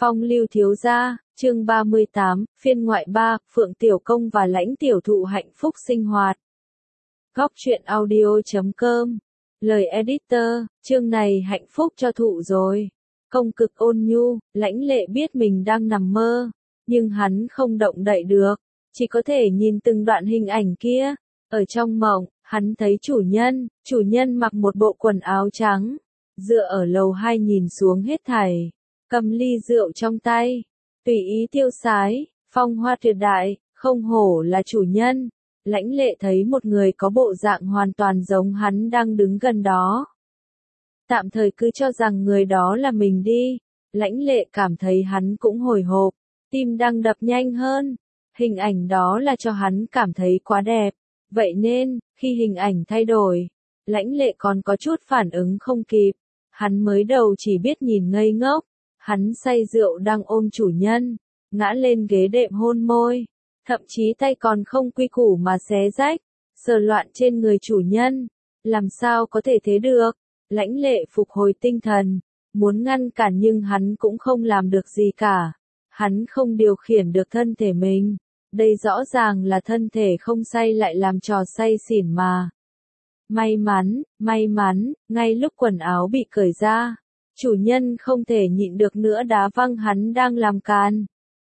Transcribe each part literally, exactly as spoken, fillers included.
Phong lưu thiếu gia, chương ba mươi tám, phiên ngoại ba, Phượng Tiểu Công và Lãnh Tiểu Thụ hạnh phúc sinh hoạt. Góc truyện audio chấm com. Lời editor, chương này hạnh phúc cho Thụ rồi. Công cực ôn nhu, Lãnh Lệ biết mình đang nằm mơ, nhưng hắn không động đậy được, chỉ có thể nhìn từng đoạn hình ảnh kia. Ở trong mộng, hắn thấy chủ nhân, chủ nhân mặc một bộ quần áo trắng, dựa ở lầu hai nhìn xuống hết thảy, cầm ly rượu trong tay, tùy ý tiêu sái, phong hoa tuyệt đại, không hổ là chủ nhân. Lãnh Lệ thấy một người có bộ dạng hoàn toàn giống hắn đang đứng gần đó. Tạm thời cứ cho rằng người đó là mình đi. Lãnh Lệ cảm thấy hắn cũng hồi hộp, tim đang đập nhanh hơn. Hình ảnh đó là cho hắn cảm thấy quá đẹp. Vậy nên, khi hình ảnh thay đổi, Lãnh Lệ còn có chút phản ứng không kịp. Hắn mới đầu chỉ biết nhìn ngây ngốc. Hắn say rượu đang ôm chủ nhân, ngã lên ghế đệm hôn môi. Thậm chí tay còn không quy củ mà xé rách, sờ loạn trên người chủ nhân. Làm sao có thể thế được? Lãnh Lệ phục hồi tinh thần, muốn ngăn cản nhưng hắn cũng không làm được gì cả. Hắn không điều khiển được thân thể mình. Đây rõ ràng là thân thể không say lại làm trò say xỉn mà. May mắn, may mắn, ngay lúc quần áo bị cởi ra, chủ nhân không thể nhịn được nữa đá văng hắn đang làm càn.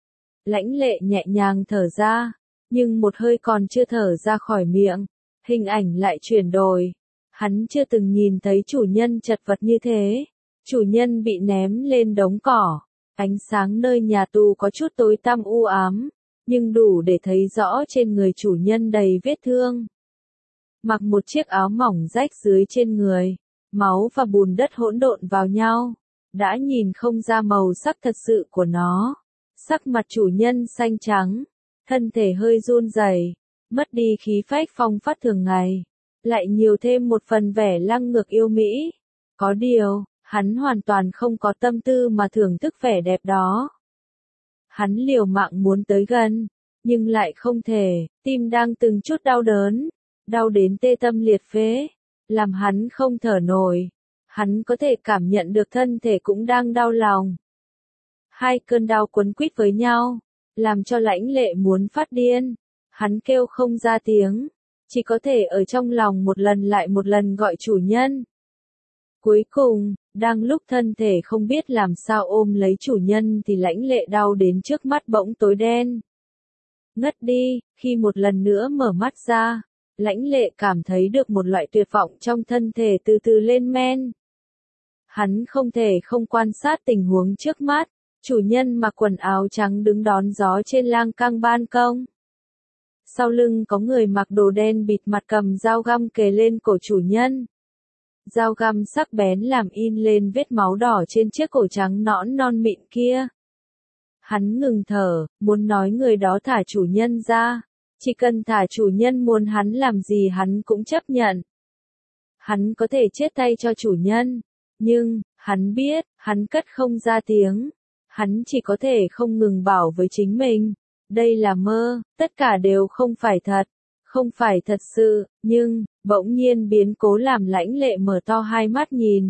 Lãnh Lệ nhẹ nhàng thở ra, nhưng một hơi còn chưa thở ra khỏi miệng, hình ảnh lại chuyển đổi. Hắn chưa từng nhìn thấy chủ nhân chật vật như thế. Chủ nhân bị ném lên đống cỏ, ánh sáng nơi nhà tù có chút tối tăm u ám, nhưng đủ để thấy rõ trên người chủ nhân đầy vết thương. Mặc một chiếc áo mỏng rách dưới trên người, máu và bùn đất hỗn độn vào nhau, đã nhìn không ra màu sắc thật sự của nó. Sắc mặt chủ nhân xanh trắng, thân thể hơi run rẩy, mất đi khí phách phong phát thường ngày, lại nhiều thêm một phần vẻ lăng ngược yêu mỹ. Có điều, hắn hoàn toàn không có tâm tư mà thưởng thức vẻ đẹp đó. Hắn liều mạng muốn tới gần, nhưng lại không thể, tim đang từng chút đau đớn, đau đến tê tâm liệt phế, làm hắn không thở nổi. Hắn có thể cảm nhận được thân thể cũng đang đau lòng. Hai cơn đau quấn quýt với nhau, làm cho Lãnh Lệ muốn phát điên. Hắn kêu không ra tiếng, chỉ có thể ở trong lòng một lần lại một lần gọi chủ nhân. Cuối cùng, đang lúc thân thể không biết làm sao ôm lấy chủ nhân thì Lãnh Lệ đau đến trước mắt bỗng tối đen. Ngất đi, khi một lần nữa mở mắt ra, Lãnh Lệ cảm thấy được một loại tuyệt vọng trong thân thể từ từ lên men. Hắn không thể không quan sát tình huống trước mắt. Chủ nhân mặc quần áo trắng đứng đón gió trên lan can ban công. Sau lưng có người mặc đồ đen bịt mặt cầm dao găm kề lên cổ chủ nhân. Dao găm sắc bén làm in lên vết máu đỏ trên chiếc cổ trắng nõn non mịn kia. Hắn ngừng thở, muốn nói người đó thả chủ nhân ra. Chỉ cần thả chủ nhân muốn hắn làm gì hắn cũng chấp nhận. Hắn có thể chết tay cho chủ nhân. Nhưng, hắn biết, hắn cất không ra tiếng. Hắn chỉ có thể không ngừng bảo với chính mình, đây là mơ, tất cả đều không phải thật, không phải thật sự, nhưng, bỗng nhiên biến cố làm Lãnh Lệ mở to hai mắt nhìn.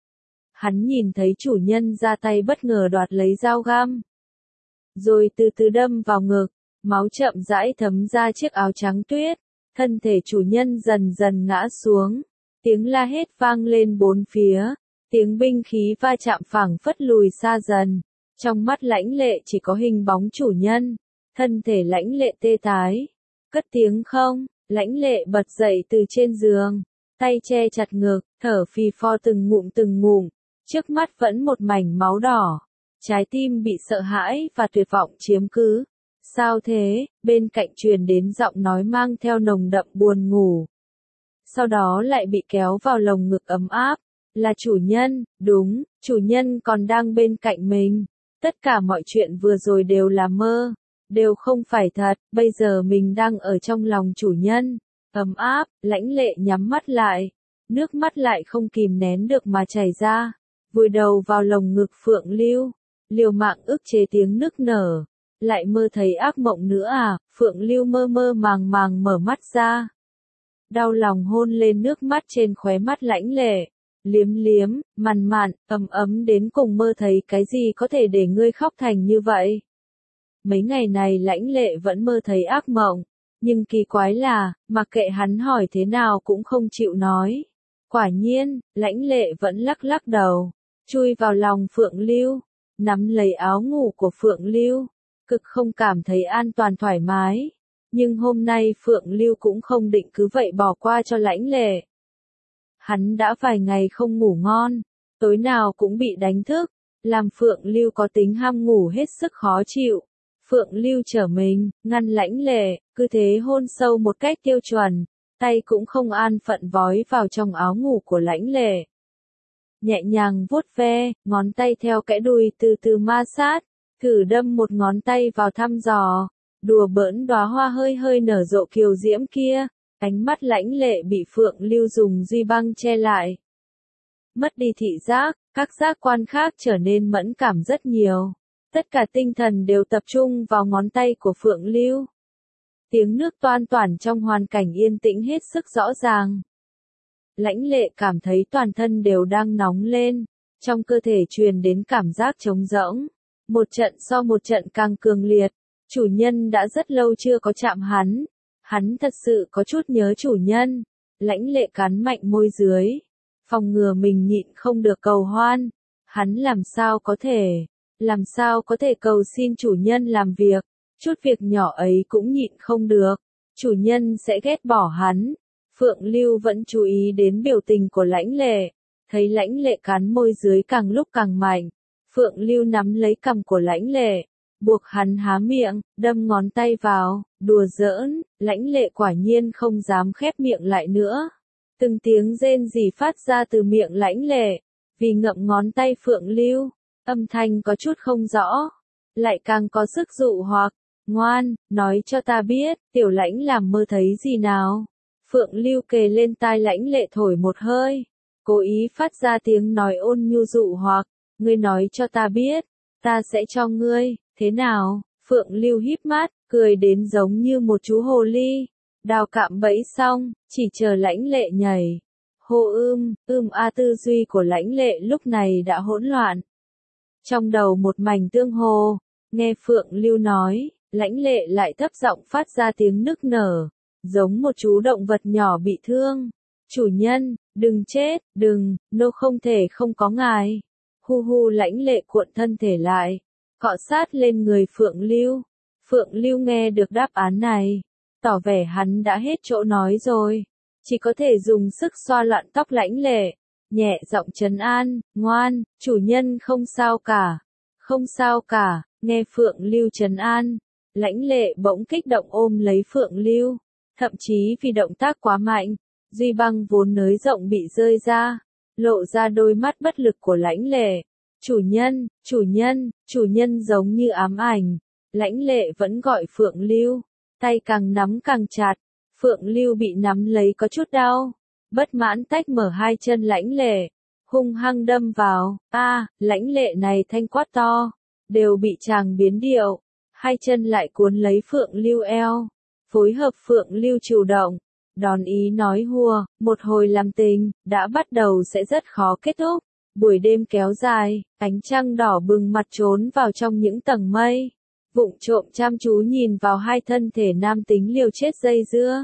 Hắn nhìn thấy chủ nhân ra tay bất ngờ đoạt lấy dao găm, rồi từ từ đâm vào ngực, máu chậm rãi thấm ra chiếc áo trắng tuyết, thân thể chủ nhân dần dần ngã xuống, tiếng la hét vang lên bốn phía, tiếng binh khí va chạm phảng phất lùi xa dần. Trong mắt Lãnh Lệ chỉ có hình bóng chủ nhân, thân thể Lãnh Lệ tê tái. Cất tiếng không, Lãnh Lệ bật dậy từ trên giường, tay che chặt ngực, thở phì phò từng ngụm từng ngụm, trước mắt vẫn một mảnh máu đỏ. Trái tim bị sợ hãi và tuyệt vọng chiếm cứ. Sao thế? Bên cạnh truyền đến giọng nói mang theo nồng đậm buồn ngủ. Sau đó lại bị kéo vào lồng ngực ấm áp. Là chủ nhân, đúng, chủ nhân còn đang bên cạnh mình. Tất cả mọi chuyện vừa rồi đều là mơ, đều không phải thật, bây giờ mình đang ở trong lòng chủ nhân. Ấm áp, Lãnh Lệ nhắm mắt lại, nước mắt lại không kìm nén được mà chảy ra, vùi đầu vào lồng ngực Phượng Lưu, liều mạng ức chế tiếng nức nở. Lại mơ thấy ác mộng nữa à? Phượng Lưu mơ mơ màng màng mở mắt ra. Đau lòng hôn lên nước mắt trên khóe mắt Lãnh Lệ, liếm liếm, mằn mặn, ấm ấm đến cùng mơ thấy cái gì có thể để ngươi khóc thành như vậy. Mấy ngày này Lãnh Lệ vẫn mơ thấy ác mộng, nhưng kỳ quái là, mặc kệ hắn hỏi thế nào cũng không chịu nói. Quả nhiên, Lãnh Lệ vẫn lắc lắc đầu, chui vào lòng Phượng Lưu, nắm lấy áo ngủ của Phượng Lưu, cực không cảm thấy an toàn thoải mái. Nhưng hôm nay Phượng Lưu cũng không định cứ vậy bỏ qua cho Lãnh Lệ. Hắn đã vài ngày không ngủ ngon, tối nào cũng bị đánh thức, làm Phượng Lưu có tính ham ngủ hết sức khó chịu. Phượng Lưu trở mình, ngăn Lãnh Lệ, cứ thế hôn sâu một cách tiêu chuẩn, tay cũng không an phận vói vào trong áo ngủ của Lãnh Lệ. Nhẹ nhàng vuốt ve, ngón tay theo kẽ đùi từ từ ma sát, thử đâm một ngón tay vào thăm dò, đùa bỡn đóa hoa hơi hơi nở rộ kiều diễm kia. Ánh mắt Lãnh Lệ bị Phượng Lưu dùng duy băng che lại. Mất đi thị giác, các giác quan khác trở nên mẫn cảm rất nhiều. Tất cả tinh thần đều tập trung vào ngón tay của Phượng Lưu. Tiếng nước toan toản trong hoàn cảnh yên tĩnh hết sức rõ ràng. Lãnh Lệ cảm thấy toàn thân đều đang nóng lên, trong cơ thể truyền đến cảm giác trống rỗng. Một trận sau một trận càng cường liệt, chủ nhân đã rất lâu chưa có chạm hắn. Hắn thật sự có chút nhớ chủ nhân. Lãnh Lệ cắn mạnh môi dưới, phòng ngừa mình nhịn không được cầu hoan. Hắn làm sao có thể, làm sao có thể cầu xin chủ nhân làm việc, chút việc nhỏ ấy cũng nhịn không được. Chủ nhân sẽ ghét bỏ hắn. Phượng Lưu vẫn chú ý đến biểu tình của Lãnh Lệ, thấy Lãnh Lệ cắn môi dưới càng lúc càng mạnh. Phượng Lưu nắm lấy cằm của Lãnh Lệ, buộc hắn há miệng, đâm ngón tay vào, đùa giỡn. Lãnh Lệ quả nhiên không dám khép miệng lại nữa. Từng tiếng rên rỉ phát ra từ miệng Lãnh Lệ, vì ngậm ngón tay Phượng Lưu, âm thanh có chút không rõ, lại càng có sức dụ hoặc. Ngoan, nói cho ta biết, tiểu Lãnh làm mơ thấy gì nào. Phượng Lưu kề lên tai Lãnh Lệ thổi một hơi, cố ý phát ra tiếng nói ôn nhu dụ hoặc, ngươi nói cho ta biết, ta sẽ cho ngươi, thế nào? Phượng Lưu híp mắt, cười đến giống như một chú hồ ly. Đào cạm bẫy xong, chỉ chờ Lãnh Lệ nhảy. Hô ưm, ưm a tư duy của Lãnh Lệ lúc này đã hỗn loạn. Trong đầu một mảnh tương hồ, nghe Phượng Lưu nói, Lãnh Lệ lại thấp giọng phát ra tiếng nức nở, giống một chú động vật nhỏ bị thương. Chủ nhân, đừng chết, đừng, nô không thể không có ngài. Hu hu Lãnh Lệ cuộn thân thể lại, cọ sát lên người Phượng Lưu. Phượng Lưu nghe được đáp án này, tỏ vẻ hắn đã hết chỗ nói rồi, chỉ có thể dùng sức xoa loạn tóc Lãnh Lệ, nhẹ giọng trấn an, ngoan, chủ nhân không sao cả, không sao cả. Nghe Phượng Lưu trấn an, Lãnh Lệ bỗng kích động ôm lấy Phượng Lưu, thậm chí vì động tác quá mạnh, duy băng vốn nới rộng bị rơi ra, lộ ra đôi mắt bất lực của Lãnh Lệ. Chủ nhân, chủ nhân, chủ nhân giống như ám ảnh. Lãnh Lệ vẫn gọi Phượng Lưu, tay càng nắm càng chặt. Phượng Lưu bị nắm lấy có chút đau, bất mãn tách mở hai chân Lãnh Lệ, hung hăng đâm vào. A, à, Lãnh Lệ này thanh quát to, đều bị chàng biến điệu. Hai chân lại cuốn lấy Phượng Lưu eo, phối hợp Phượng Lưu chủ động, đón ý nói hùa, một hồi làm tình, đã bắt đầu sẽ rất khó kết thúc. Buổi đêm kéo dài, ánh trăng đỏ bừng mặt trốn vào trong những tầng mây, vụng trộm chăm chú nhìn vào hai thân thể nam tính liều chết dây dưa.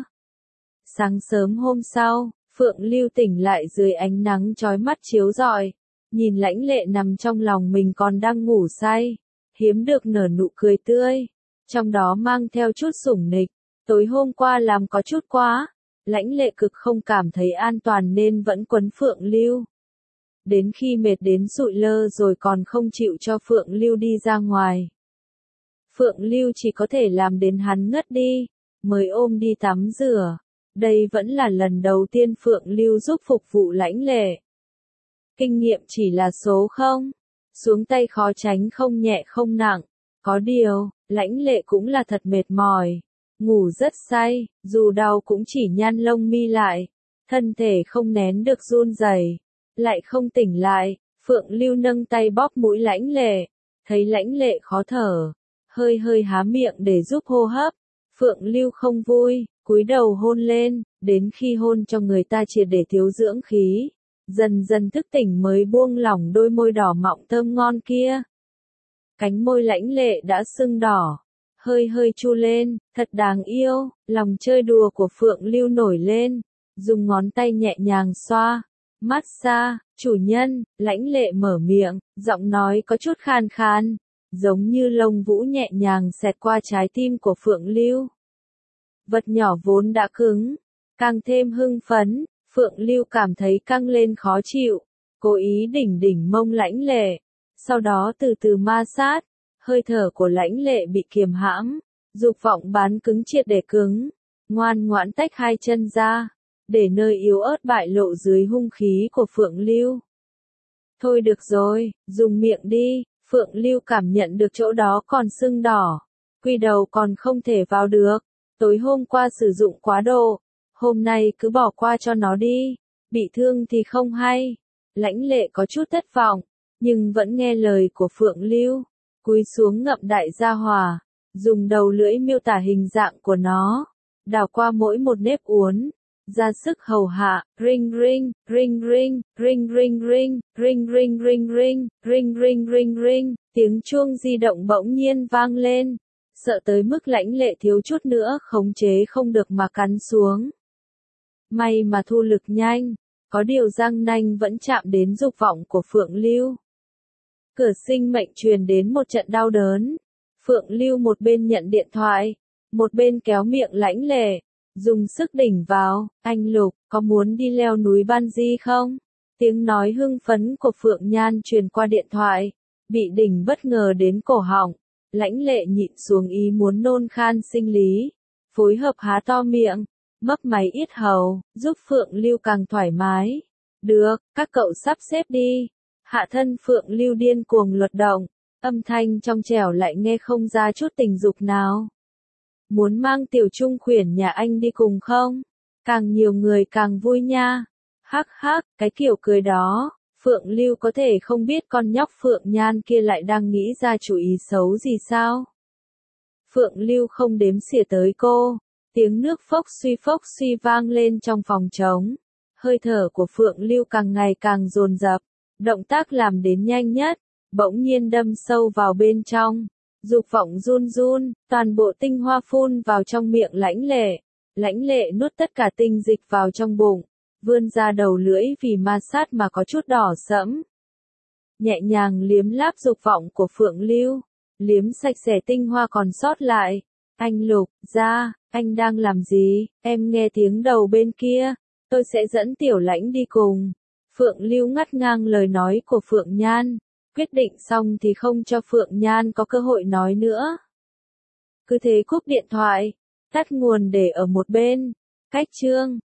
Sáng sớm hôm sau, Phượng Lưu tỉnh lại dưới ánh nắng chói mắt chiếu rọi, nhìn Lãnh Lệ nằm trong lòng mình còn đang ngủ say, hiếm được nở nụ cười tươi, trong đó mang theo chút sủng nịch. Tối hôm qua làm có chút quá, Lãnh Lệ cực không cảm thấy an toàn nên vẫn quấn Phượng Lưu. Đến khi mệt đến sụi lơ rồi còn không chịu cho Phượng Lưu đi ra ngoài. Phượng Lưu chỉ có thể làm đến hắn ngất đi, mới ôm đi tắm rửa. Đây vẫn là lần đầu tiên Phượng Lưu giúp phục vụ Lãnh Lệ. Kinh nghiệm chỉ là số không, xuống tay khó tránh không nhẹ không nặng. Có điều, Lãnh Lệ cũng là thật mệt mỏi, ngủ rất say, dù đau cũng chỉ nhăn lông mi lại, thân thể không nén được run rẩy, lại không tỉnh lại. Phượng Lưu nâng tay bóp mũi Lãnh Lệ, thấy Lãnh Lệ khó thở, hơi hơi há miệng để giúp hô hấp. Phượng Lưu không vui, cúi đầu hôn lên, đến khi hôn cho người ta triệt để thiếu dưỡng khí, dần dần thức tỉnh mới buông lỏng đôi môi đỏ mọng thơm ngon kia. Cánh môi lãnh lệ đã sưng đỏ, hơi hơi chu lên, thật đáng yêu, lòng chơi đùa của Phượng Lưu nổi lên, dùng ngón tay nhẹ nhàng xoa, massage, chủ nhân, lãnh lệ mở miệng, giọng nói có chút khan khan, giống như lông vũ nhẹ nhàng xẹt qua trái tim của Phượng Lưu. Vật nhỏ vốn đã cứng, càng thêm hưng phấn, Phượng Lưu cảm thấy căng lên khó chịu, cố ý đỉnh đỉnh mông lãnh lệ, sau đó từ từ ma sát, hơi thở của lãnh lệ bị kiềm hãm, dục vọng bán cứng triệt để cứng, ngoan ngoãn tách hai chân ra, để nơi yếu ớt bại lộ dưới hung khí của Phượng Lưu. Thôi được rồi, dùng miệng đi, Phượng Lưu cảm nhận được chỗ đó còn sưng đỏ, quy đầu còn không thể vào được, tối hôm qua sử dụng quá độ, hôm nay cứ bỏ qua cho nó đi, bị thương thì không hay. Lãnh lệ có chút thất vọng, nhưng vẫn nghe lời của Phượng Lưu, cúi xuống ngậm đại gia hỏa, dùng đầu lưỡi miêu tả hình dạng của nó, đào qua mỗi một nếp uốn, ra sức hầu hạ, ring ring, ring ring, ring ring ring, ring ring ring ring, ring ring ring ring, tiếng chuông di động bỗng nhiên vang lên, sợ tới mức lãnh lệ thiếu chút nữa khống chế không được mà cắn xuống. May mà thu lực nhanh, có điều răng nanh vẫn chạm đến dục vọng của Phượng Lưu. Cửa sinh mệnh truyền đến một trận đau đớn. Phượng Lưu một bên nhận điện thoại, một bên kéo miệng lãnh lệ, dùng sức đỉnh vào, anh Lục, có muốn đi leo núi Banji không? Tiếng nói hưng phấn của Phượng Nhan truyền qua điện thoại, bị đỉnh bất ngờ đến cổ họng, lãnh lệ nhịn xuống ý muốn nôn khan sinh lý, phối hợp há to miệng, mấp máy yết hầu, giúp Phượng Lưu càng thoải mái. Được, các cậu sắp xếp đi. Hạ thân Phượng Lưu điên cuồng luật động, âm thanh trong trẻo lại nghe không ra chút tình dục nào. Muốn mang tiểu trung khuyển nhà anh đi cùng không? Càng nhiều người càng vui nha. Hắc hắc, cái kiểu cười đó, Phượng Lưu có thể không biết con nhóc Phượng Nhan kia lại đang nghĩ ra chủ ý xấu gì sao? Phượng Lưu không đếm xỉa tới cô, tiếng nước phốc suy phốc suy vang lên trong phòng trống. Hơi thở của Phượng Lưu càng ngày càng dồn dập, động tác làm đến nhanh nhất, bỗng nhiên đâm sâu vào bên trong. Dục vọng run run, toàn bộ tinh hoa phun vào trong miệng lãnh lệ. Lãnh lệ nuốt tất cả tinh dịch vào trong bụng, vươn ra đầu lưỡi vì ma sát mà có chút đỏ sẫm. Nhẹ nhàng liếm láp dục vọng của Phượng Lưu, liếm sạch sẽ tinh hoa còn sót lại. Anh Lục, ra, anh đang làm gì? Em nghe tiếng đầu bên kia, tôi sẽ dẫn Tiểu Lãnh đi cùng. Phượng Lưu ngắt ngang lời nói của Phượng Nhan, quyết định xong thì không cho Phượng Nhan có cơ hội nói nữa. Cứ thế cúp điện thoại, tắt nguồn để ở một bên. Cách chương